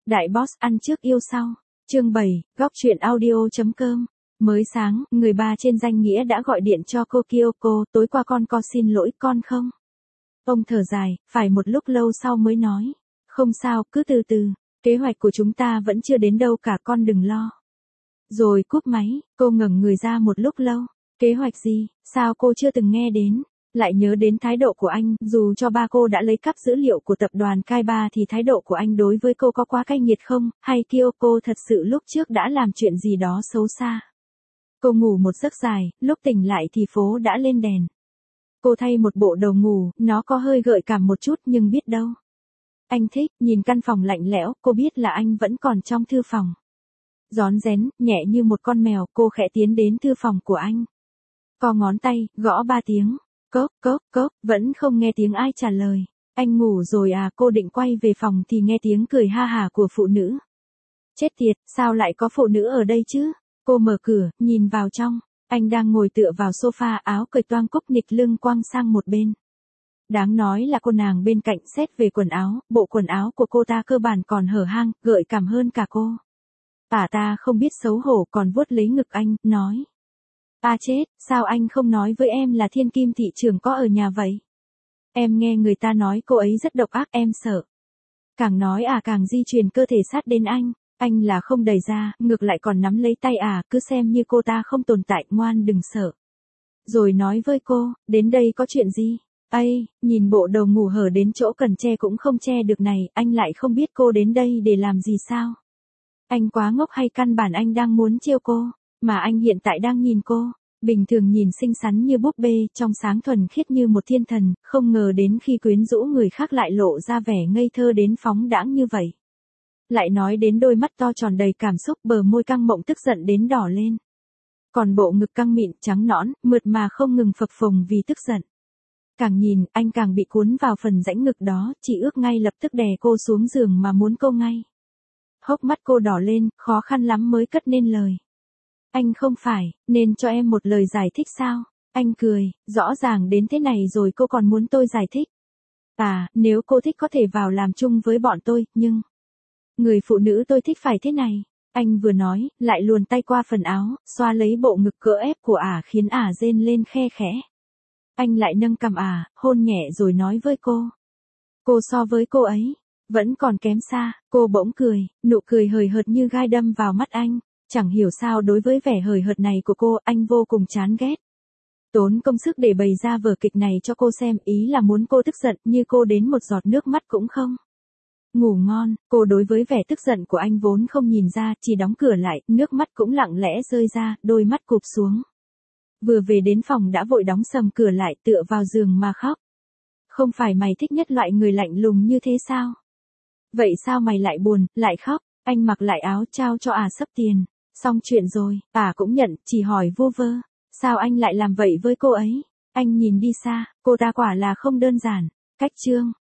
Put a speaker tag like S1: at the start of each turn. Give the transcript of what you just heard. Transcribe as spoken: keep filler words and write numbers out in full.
S1: Đại boss ăn trước yêu sau. Chương bảy, góc truyện audio chấm com. Mới sáng, người ba trên danh nghĩa đã gọi điện cho cô Kyoko, tối qua con có xin lỗi con không? Ông thở dài, phải một lúc lâu sau mới nói. Không sao, cứ từ từ, kế hoạch của chúng ta vẫn chưa đến đâu cả, con đừng lo. Rồi cúp máy, cô ngẩng người ra một lúc lâu. Kế hoạch gì, sao cô chưa từng nghe đến? Lại nhớ đến thái độ của anh, dù cho ba cô đã lấy cắp dữ liệu của tập đoàn Kaiba thì thái độ của anh đối với cô có quá cay nghiệt không, hay Kyoko thật sự lúc trước đã làm chuyện gì đó xấu xa. Cô ngủ một giấc dài, lúc tỉnh lại thì phố đã lên đèn. Cô thay một bộ đồ ngủ, nó có hơi gợi cảm một chút nhưng biết đâu. Anh thích, nhìn căn phòng lạnh lẽo, cô biết là anh vẫn còn trong thư phòng. Rón rén, nhẹ như một con mèo, cô khẽ tiến đến thư phòng của anh. Co ngón tay, gõ ba tiếng. Cốc, cốc, cốc, vẫn không nghe tiếng ai trả lời. Anh ngủ rồi à? Cô định quay về phòng thì nghe tiếng cười ha hả của phụ nữ. Chết tiệt, sao lại có phụ nữ ở đây chứ? Cô mở cửa, nhìn vào trong. Anh đang ngồi tựa vào sofa, áo cởi toang cúc nịch lưng quăng sang một bên. Đáng nói là cô nàng bên cạnh xét về quần áo, bộ quần áo của cô ta cơ bản còn hở hang, gợi cảm hơn cả cô. À ta không biết xấu hổ còn vuốt lấy ngực anh, nói. À chết, sao anh không nói với em là thiên kim thị trưởng có ở nhà vậy? Em nghe người ta nói cô ấy rất độc ác, em sợ. Càng nói à càng di chuyển cơ thể sát đến anh. Anh là không đẩy ra, ngược lại còn nắm lấy tay à, cứ xem như cô ta không tồn tại, ngoan đừng sợ. Rồi nói với cô, đến đây có chuyện gì? Ây, nhìn bộ đầu ngủ hở đến chỗ cần che cũng không che được này, anh lại không biết cô đến đây để làm gì sao? Anh quá ngốc hay căn bản anh đang muốn trêu cô, mà anh hiện tại đang nhìn cô. Bình thường nhìn xinh xắn như búp bê, trong sáng thuần khiết như một thiên thần, không ngờ đến khi quyến rũ người khác lại lộ ra vẻ ngây thơ đến phóng đãng như vậy. Lại nói đến đôi mắt to tròn đầy cảm xúc, bờ môi căng mộng tức giận đến đỏ lên. Còn bộ ngực căng mịn trắng nõn, mượt mà không ngừng phập phồng vì tức giận. Càng nhìn, anh càng bị cuốn vào phần rãnh ngực đó, chỉ ước ngay lập tức đè cô xuống giường mà muốn cô ngay. Hốc mắt cô đỏ lên, khó khăn lắm mới cất nên lời. Anh không phải, nên cho em một lời giải thích sao? Anh cười, rõ ràng đến thế này rồi cô còn muốn tôi giải thích. À, nếu cô thích có thể vào làm chung với bọn tôi, nhưng... Người phụ nữ tôi thích phải thế này. Anh vừa nói, lại luồn tay qua phần áo, xoa lấy bộ ngực cỡ ép của ả khiến ả rên lên khe khẽ. Anh lại nâng cằm ả, hôn nhẹ rồi nói với cô. Cô so với cô ấy, vẫn còn kém xa. Cô bỗng cười, nụ cười hời hợt như gai đâm vào mắt anh. Chẳng hiểu sao đối với vẻ hời hợt này của cô, anh vô cùng chán ghét. Tốn công sức để bày ra vở kịch này cho cô xem, ý là muốn cô tức giận, như cô đến một giọt nước mắt cũng không. Ngủ ngon, cô đối với vẻ tức giận của anh vốn không nhìn ra, chỉ đóng cửa lại, nước mắt cũng lặng lẽ rơi ra, đôi mắt cụp xuống. Vừa về đến phòng đã vội đóng sầm cửa lại, tựa vào giường mà khóc. Không phải mày thích nhất loại người lạnh lùng như thế sao? Vậy sao mày lại buồn, lại khóc? Anh mặc lại áo trao cho ả sấp tiền. Xong chuyện rồi, ả cũng nhận, chỉ hỏi vu vơ. Sao anh lại làm vậy với cô ấy? Anh nhìn đi xa, cô ta quả là không đơn giản. Cách chương.